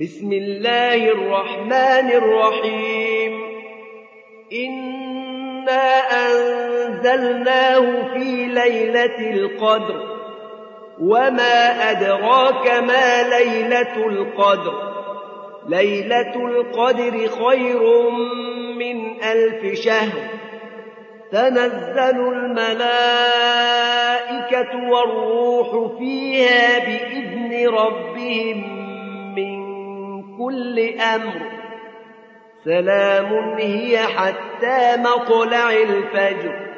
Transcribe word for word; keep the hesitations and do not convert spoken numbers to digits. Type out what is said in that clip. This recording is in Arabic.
بسم الله الرحمن الرحيم إنا أنزلناه في ليلة القدر وما أدراك ما ليلة القدر ليلة القدر خير من ألف شهر تنزل الملائكة والروح فيها بإذن ربهم من كل أمر سلام هي حتى مطلع الفجر